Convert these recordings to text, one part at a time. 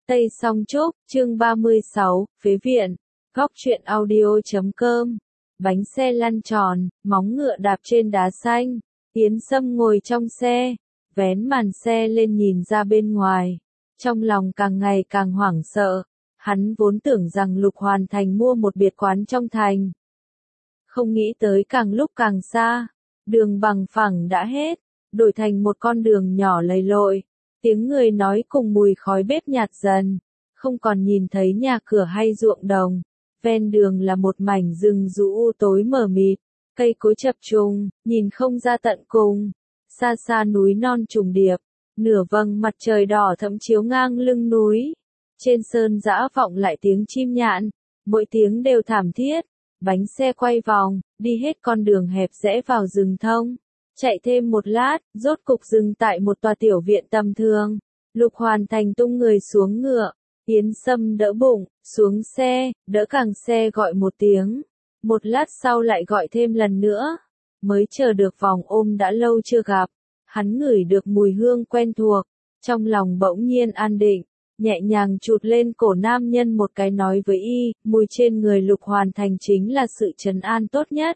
Tây Song Trúc, chương 36, Phế viện, góc truyện audio.com. Bánh xe lăn tròn, móng ngựa đạp trên đá xanh. Yến Sâm ngồi trong xe, vén màn xe lên nhìn ra bên ngoài. Trong lòng càng ngày càng hoảng sợ. Hắn vốn tưởng rằng Lục Hoàn Thành mua một biệt quán trong thành. Không nghĩ tới càng lúc càng xa. Đường bằng phẳng đã hết, đổi thành một con đường nhỏ lầy lội. Tiếng người nói cùng mùi khói bếp nhạt dần, không còn nhìn thấy nhà cửa hay ruộng đồng. Ven đường là một mảnh rừng rũ u tối mờ mịt, cây cối chập trùng, nhìn không ra tận cùng. Xa xa núi non trùng điệp, nửa vầng mặt trời đỏ thẫm chiếu ngang lưng núi. Trên sơn dã vọng lại tiếng chim nhạn, mỗi tiếng đều thảm thiết. Bánh xe quay vòng, đi hết con đường hẹp rẽ vào rừng thông. Chạy thêm một lát, rốt cục dừng tại một tòa tiểu viện tầm thường. Lục Hoàn Thành tung người xuống ngựa, Yến Sâm đỡ bụng, xuống xe, đỡ càng xe gọi một tiếng. Một lát sau lại gọi thêm lần nữa. Mới chờ được vòng ôm đã lâu chưa gặp. Hắn ngửi được mùi hương quen thuộc, trong lòng bỗng nhiên an định, nhẹ nhàng chụt lên cổ nam nhân một cái nói với y, mùi trên người Lục Hoàn Thành chính là sự trấn an tốt nhất.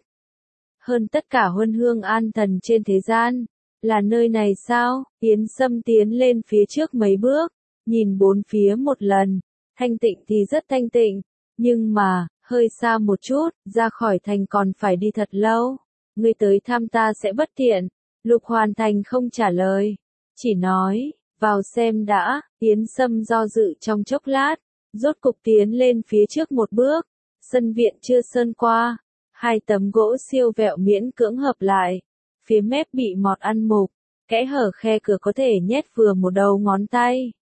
Hơn tất cả huân hương an thần trên thế gian. Là nơi này sao? Yến Sâm tiến lên phía trước mấy bước, nhìn bốn phía một lần. Thanh tịnh thì rất thanh tịnh, nhưng mà, hơi xa một chút, ra khỏi thành còn phải đi thật lâu. Ngươi tới thăm ta sẽ bất tiện. Lục Hoàn Thành không trả lời, chỉ nói, vào xem đã. Yến Sâm do dự trong chốc lát, rốt cục tiến lên phía trước một bước. Sân viện chưa sơn qua. Hai tấm gỗ siêu vẹo miễn cưỡng hợp lại, phía mép bị mọt ăn mục, kẽ hở khe cửa có thể nhét vừa một đầu ngón tay.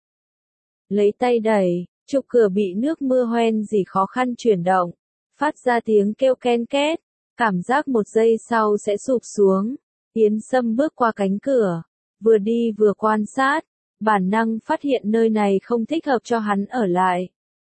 Lấy tay đẩy, trục cửa bị nước mưa hoen dỉ khó khăn chuyển động, phát ra tiếng kêu ken két, cảm giác một giây sau sẽ sụp xuống. Yến Sâm bước qua cánh cửa, vừa đi vừa quan sát, bản năng phát hiện nơi này không thích hợp cho hắn ở lại.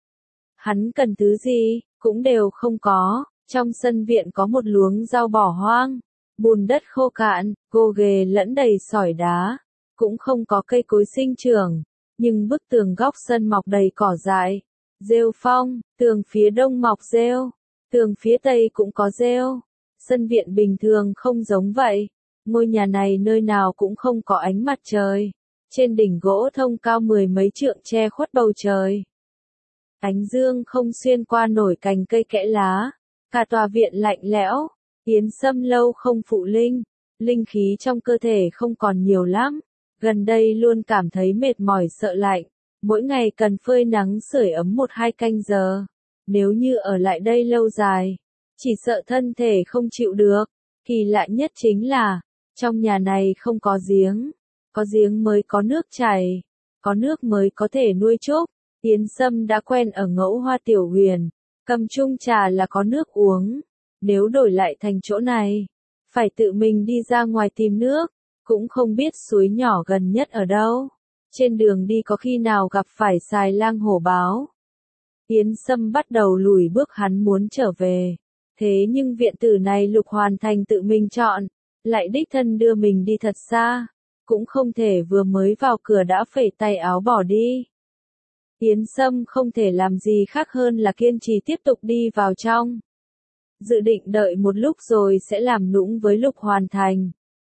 Hắn cần thứ gì, cũng đều không có. Trong sân viện có một luống rau bỏ hoang, bùn đất khô cạn, gồ ghề lẫn đầy sỏi đá, cũng không có cây cối sinh trưởng, nhưng bức tường góc sân mọc đầy cỏ dại, rêu phong, tường phía đông mọc rêu, tường phía tây cũng có rêu. Sân viện bình thường không giống vậy, ngôi nhà này nơi nào cũng không có ánh mặt trời, trên đỉnh gỗ thông cao mười mấy trượng che khuất bầu trời. Ánh dương không xuyên qua nổi cành cây kẽ lá. Cả tòa viện lạnh lẽo, Yến Sâm lâu không phụ linh, linh khí trong cơ thể không còn nhiều lắm, gần đây luôn cảm thấy mệt mỏi sợ lạnh, mỗi ngày cần phơi nắng sưởi ấm 1-2 canh giờ, nếu như ở lại đây lâu dài, chỉ sợ thân thể không chịu được. Kỳ lạ nhất chính là, trong nhà này không có giếng mới có nước chảy, có nước mới có thể nuôi trúc. Yến Sâm đã quen ở Ngẫu Hoa Tiểu Huyền. Cầm chung trà là có nước uống, nếu đổi lại thành chỗ này, phải tự mình đi ra ngoài tìm nước, cũng không biết suối nhỏ gần nhất ở đâu, trên đường đi có khi nào gặp phải xài lang hổ báo. Yến Sâm bắt đầu lùi bước, hắn muốn trở về, thế nhưng viện tử này Lục Hoàn Thành tự mình chọn, lại đích thân đưa mình đi thật xa, cũng không thể vừa mới vào cửa đã phẩy tay áo bỏ đi. Yến Sâm không thể làm gì khác hơn là kiên trì tiếp tục đi vào trong. Dự định đợi một lúc rồi sẽ làm nũng với Lục Hoàn Thành.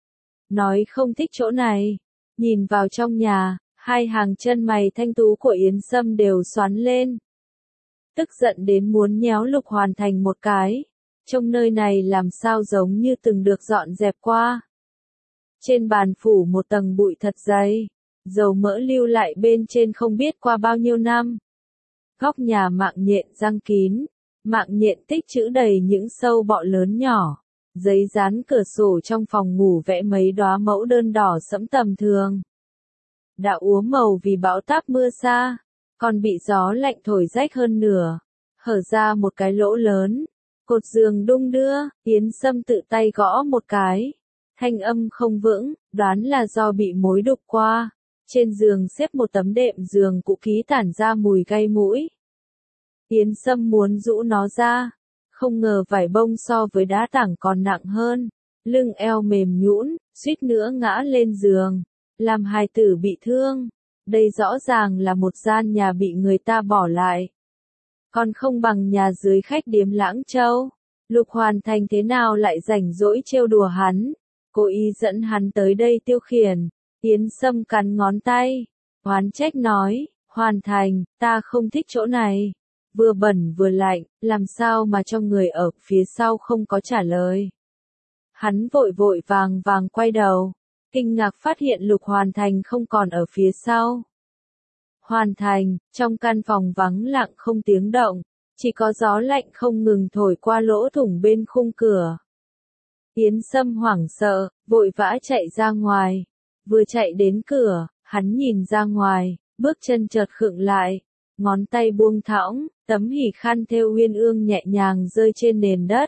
Nói không thích chỗ này. Nhìn vào trong nhà, hai hàng chân mày thanh tú của Yến Sâm đều xoắn lên. Tức giận đến muốn nhéo Lục Hoàn Thành một cái. Trong nơi này làm sao giống như từng được dọn dẹp qua. Trên bàn phủ một tầng bụi thật dày. Dầu mỡ lưu lại bên trên không biết qua bao nhiêu năm. Góc nhà mạng nhện răng kín, mạng nhện tích trữ đầy những sâu bọ lớn nhỏ. Giấy dán cửa sổ trong phòng ngủ vẽ mấy đóa mẫu đơn đỏ sẫm tầm thường. Đã úa màu vì bão táp mưa xa, còn bị gió lạnh thổi rách hơn nửa, hở ra một cái lỗ lớn. Cột giường đung đưa, Yến Sâm tự tay gõ một cái. Thanh âm không vững, đoán là do bị mối đục qua. Trên giường xếp một tấm đệm giường cũ kỹ tản ra mùi gây mũi. Yến Sâm muốn rũ nó ra, không ngờ vải bông so với đá tảng còn nặng hơn, lưng eo mềm nhũn, suýt nữa ngã lên giường, làm hài tử bị thương. Đây rõ ràng là một gian nhà bị người ta bỏ lại. Còn không bằng nhà dưới khách điếm Lãng Châu. Lục Hoàn Thành thế nào lại rảnh rỗi trêu đùa hắn, cố ý dẫn hắn tới đây tiêu khiển. Yến Sâm cắn ngón tay, oán trách nói, Hoàn Thành, ta không thích chỗ này. Vừa bẩn vừa lạnh, làm sao mà cho người ở phía sau không có trả lời. Hắn vội vội vàng vàng quay đầu, kinh ngạc phát hiện Lục Hoàn Thành không còn ở phía sau. Hoàn Thành, trong căn phòng vắng lặng không tiếng động, chỉ có gió lạnh không ngừng thổi qua lỗ thủng bên khung cửa. Yến Sâm hoảng sợ, vội vã chạy ra ngoài. Vừa chạy đến cửa, hắn nhìn ra ngoài, bước chân chợt khựng lại, ngón tay buông thõng, tấm hỉ khăn thêu uyên ương nhẹ nhàng rơi trên nền đất.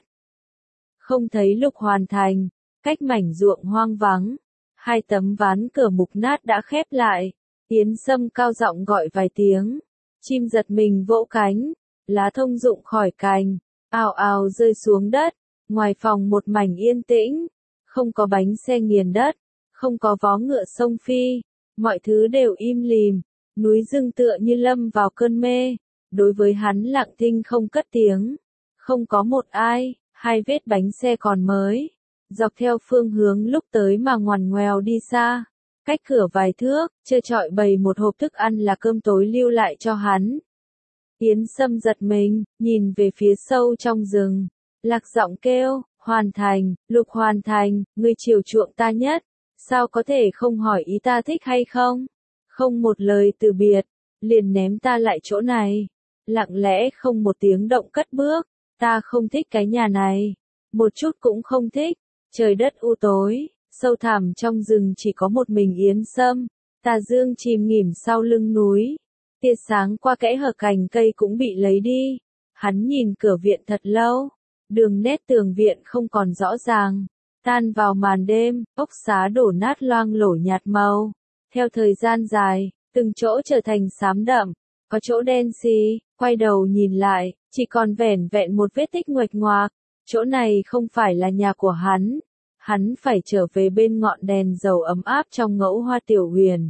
Không thấy Lục Hoàn Thành, cách mảnh ruộng hoang vắng, hai tấm ván cửa mục nát đã khép lại. Yến Sâm cao giọng gọi vài tiếng, chim giật mình vỗ cánh, lá thông rụng khỏi cành, ào ào rơi xuống đất. Ngoài phòng một mảnh yên tĩnh, không có bánh xe nghiền đất, không có vó ngựa xông phi, mọi thứ đều im lìm, núi rừng tựa như lâm vào cơn mê. Đối với hắn lặng thinh không cất tiếng, không có một ai, hai vết bánh xe còn mới, dọc theo phương hướng lúc tới mà ngoằn ngoèo đi xa. Cách cửa vài thước, trơ trọi bày một hộp thức ăn là cơm tối lưu lại cho hắn. Yến Sâm giật mình, nhìn về phía sâu trong rừng, lạc giọng kêu, Hoàn Thành, Lục Hoàn Thành, ngươi chiều chuộng ta nhất, sao có thể không hỏi ý ta thích hay không? Không một lời từ biệt, liền ném ta lại chỗ này, lặng lẽ không một tiếng động cất bước. Ta không thích cái nhà này, một chút cũng không thích. Trời đất u tối, sâu thẳm trong rừng chỉ có một mình Yến Sâm. Tà dương chìm nghỉm sau lưng núi, tia sáng qua kẽ hở cành cây cũng bị lấy đi. Hắn nhìn cửa viện thật lâu, đường nét tường viện không còn rõ ràng, tan vào màn đêm, ốc xá đổ nát loang lổ nhạt màu. Theo thời gian dài, từng chỗ trở thành xám đậm, có chỗ đen xì. Quay đầu nhìn lại, chỉ còn vẻn vẹn một vết tích nguệch ngoạc. Chỗ này không phải là nhà của hắn. Hắn phải trở về bên ngọn đèn dầu ấm áp trong ngẫu hoa tiểu huyền.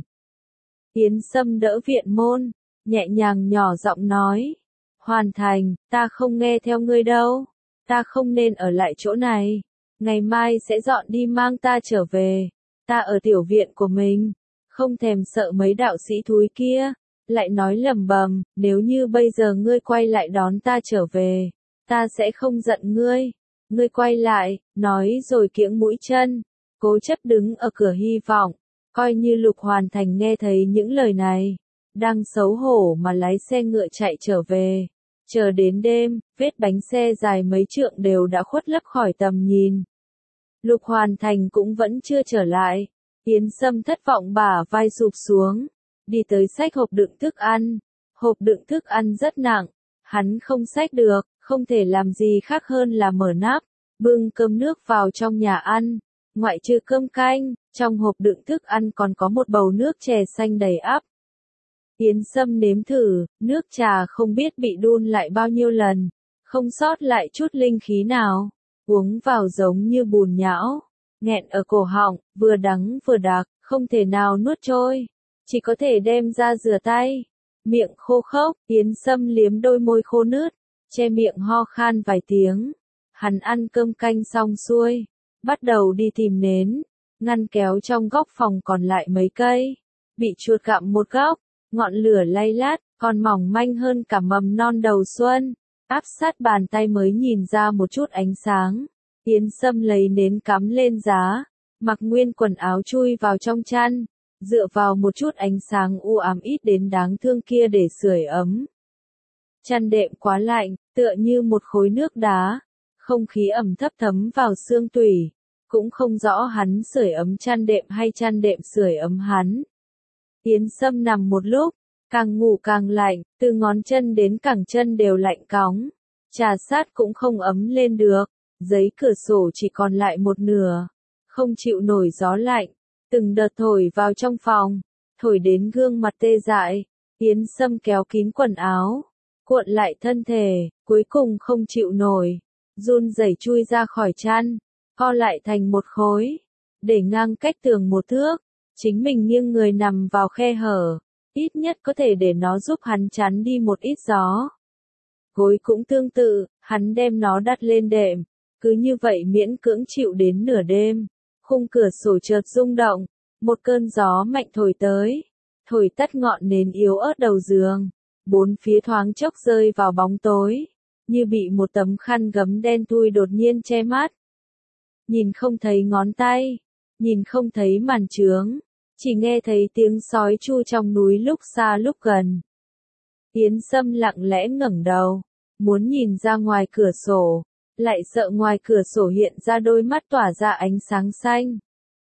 Yến Sâm đỡ viện môn, nhẹ nhàng nhỏ giọng nói. Hoàn Thành, ta không nghe theo ngươi đâu. Ta không nên ở lại chỗ này. Ngày mai sẽ dọn đi mang ta trở về. Ta ở tiểu viện của mình. Không thèm sợ mấy đạo sĩ thúi kia. Lại nói lầm bầm, nếu như bây giờ ngươi quay lại đón ta trở về, ta sẽ không giận ngươi. Ngươi quay lại, nói rồi kiễng mũi chân, cố chấp đứng ở cửa hy vọng, coi như Lục Hoàn Thành nghe thấy những lời này, đang xấu hổ mà lái xe ngựa chạy trở về. Chờ đến đêm, vết bánh xe dài mấy trượng đều đã khuất lấp khỏi tầm nhìn. Lục Hoàn Thành cũng vẫn chưa trở lại. Yến Sâm thất vọng bả vai sụp xuống, đi tới xách hộp đựng thức ăn. Hộp đựng thức ăn rất nặng, hắn không xách được, không thể làm gì khác hơn là mở nắp, bưng cơm nước vào trong nhà ăn. Ngoại trừ cơm canh, trong hộp đựng thức ăn còn có một bầu nước chè xanh đầy ắp. Yến Sâm nếm thử, nước trà không biết bị đun lại bao nhiêu lần, không sót lại chút linh khí nào, uống vào giống như bùn nhão, nghẹn ở cổ họng, vừa đắng vừa đặc, không thể nào nuốt trôi, chỉ có thể đem ra rửa tay. Miệng khô khốc, Yến Sâm liếm đôi môi khô nứt, che miệng ho khan vài tiếng. Hắn ăn cơm canh xong xuôi, bắt đầu đi tìm nến, ngăn kéo trong góc phòng còn lại mấy cây, bị chuột gặm một góc, ngọn lửa lay lát, còn mỏng manh hơn cả mầm non đầu xuân, áp sát bàn tay mới nhìn ra một chút ánh sáng. Yến Sâm lấy nến cắm lên giá, mặc nguyên quần áo chui vào trong chăn, dựa vào một chút ánh sáng u ám ít đến đáng thương kia để sưởi ấm. Chăn đệm quá lạnh, tựa như một khối nước đá, không khí ẩm thấp thấm vào xương tủy, cũng không rõ hắn sưởi ấm chăn đệm hay chăn đệm sưởi ấm hắn. Yến Sâm nằm một lúc, càng ngủ càng lạnh, từ ngón chân đến cẳng chân đều lạnh cóng, trà sát cũng không ấm lên được, giấy cửa sổ chỉ còn lại một nửa, không chịu nổi gió lạnh, từng đợt thổi vào trong phòng, thổi đến gương mặt tê dại. Yến Sâm kéo kín quần áo, cuộn lại thân thể, cuối cùng không chịu nổi, run rẩy chui ra khỏi chăn, co lại thành một khối, để ngang cách tường một thước, chính mình nghiêng người nằm vào khe hở, ít nhất có thể để nó giúp hắn chắn đi một ít gió. Gối cũng tương tự, hắn đem nó đặt lên đệm, cứ như vậy miễn cưỡng chịu đến nửa đêm. Khung cửa sổ chợt rung động, một cơn gió mạnh thổi tới, thổi tắt ngọn nến yếu ớt đầu giường, bốn phía thoáng chốc rơi vào bóng tối, như bị một tấm khăn gấm đen thui đột nhiên che mắt. Nhìn không thấy ngón tay, nhìn không thấy màn trướng, chỉ nghe thấy tiếng sói chu trong núi lúc xa lúc gần. Yến Sâm lặng lẽ ngẩng đầu, muốn nhìn ra ngoài cửa sổ, lại sợ ngoài cửa sổ hiện ra đôi mắt tỏa ra ánh sáng xanh.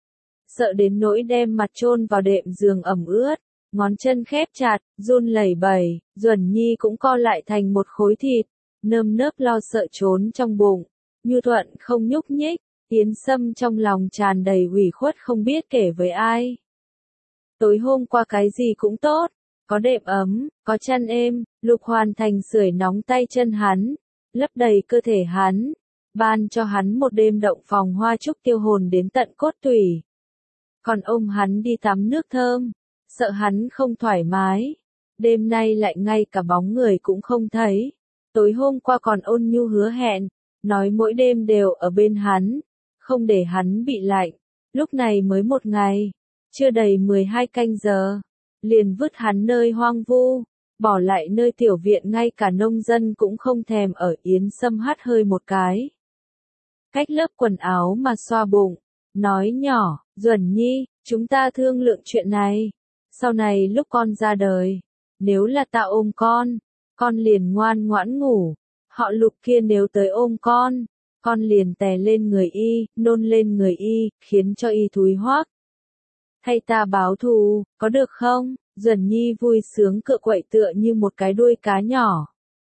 Sợ đến nỗi đem mặt chôn vào đệm giường ẩm ướt, ngón chân khép chặt, run lẩy bẩy, Duẩn Nhi cũng co lại thành một khối thịt, nơm nớp lo sợ trốn trong bụng, Nhu Thuận không nhúc nhích, Yến Sâm trong lòng tràn đầy ủy khuất không biết kể với ai. Tối hôm qua cái gì cũng tốt, có đệm ấm, có chăn êm, Lục Hoàn Thành sưởi nóng tay chân hắn, lấp đầy cơ thể hắn, ban cho hắn một đêm động phòng hoa trúc tiêu hồn đến tận cốt tủy. Còn ôm hắn đi tắm nước thơm, sợ hắn không thoải mái. Đêm nay lại ngay cả bóng người cũng không thấy. Tối hôm qua còn ôn nhu hứa hẹn, nói mỗi đêm đều ở bên hắn, không để hắn bị lạnh. Lúc này mới một ngày, chưa đầy 12 canh giờ, liền vứt hắn nơi hoang vu, bỏ lại nơi tiểu viện ngay cả nông dân cũng không thèm ở. Yến Sâm hắt hơi một cái, cách lớp quần áo mà xoa bụng, nói nhỏ, Duẩn Nhi, chúng ta thương lượng chuyện này. Sau này lúc con ra đời, nếu là ta ôm con liền ngoan ngoãn ngủ. Họ Lục kia nếu tới ôm con liền tè lên người y, nôn lên người y, khiến cho y thúi hoác. Thay ta báo thù, có được không? Duẩn Nhi vui sướng cựa quậy tựa như một cái đuôi cá nhỏ.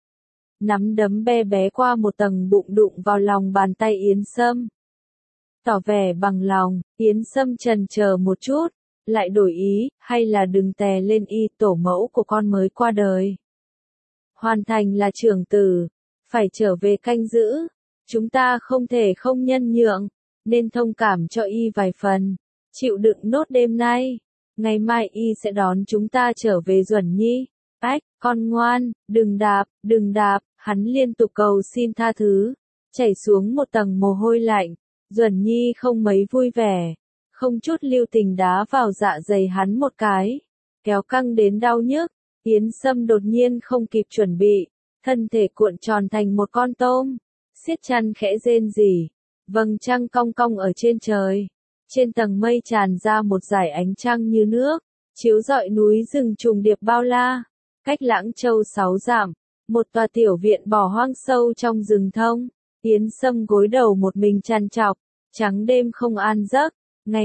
Nắm đấm bé bé qua một tầng bụng đụng vào lòng bàn tay Yến Sâm. Tỏ vẻ bằng lòng, Yến Sâm chần chờ một chút, lại đổi ý, hay là đừng tè lên y, tổ mẫu của con mới qua đời. Hoàn Thành là trưởng tử, phải trở về canh giữ, chúng ta không thể không nhân nhượng, nên thông cảm cho y vài phần, chịu đựng nốt đêm nay, ngày mai y sẽ đón chúng ta trở về. Duẩn Nhi, ách, con ngoan, đừng đạp, hắn liên tục cầu xin tha thứ, chảy xuống một tầng mồ hôi lạnh. Duẩn Nhi không mấy vui vẻ, không chút lưu tình đá vào dạ dày hắn một cái, kéo căng đến đau nhức. Yến Sâm đột nhiên không kịp chuẩn bị, thân thể cuộn tròn thành một con tôm, siết chăn khẽ rên rỉ. Vầng trăng cong cong ở trên trời, trên tầng mây tràn ra một dải ánh trăng như nước, chiếu rọi núi rừng trùng điệp bao la. Cách Lãng Châu 6 dặm, một tòa tiểu viện bỏ hoang sâu trong rừng thông. Yến Sâm gối đầu một mình trằn trọc, trắng đêm không an giấc.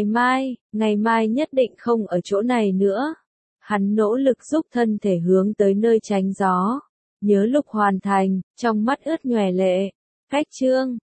Ngày mai nhất định không ở chỗ này nữa. Hắn nỗ lực giúp thân thể hướng tới nơi tránh gió. Nhớ Lục Hoàn Thành, trong mắt ướt nhòe lệ. Cách chương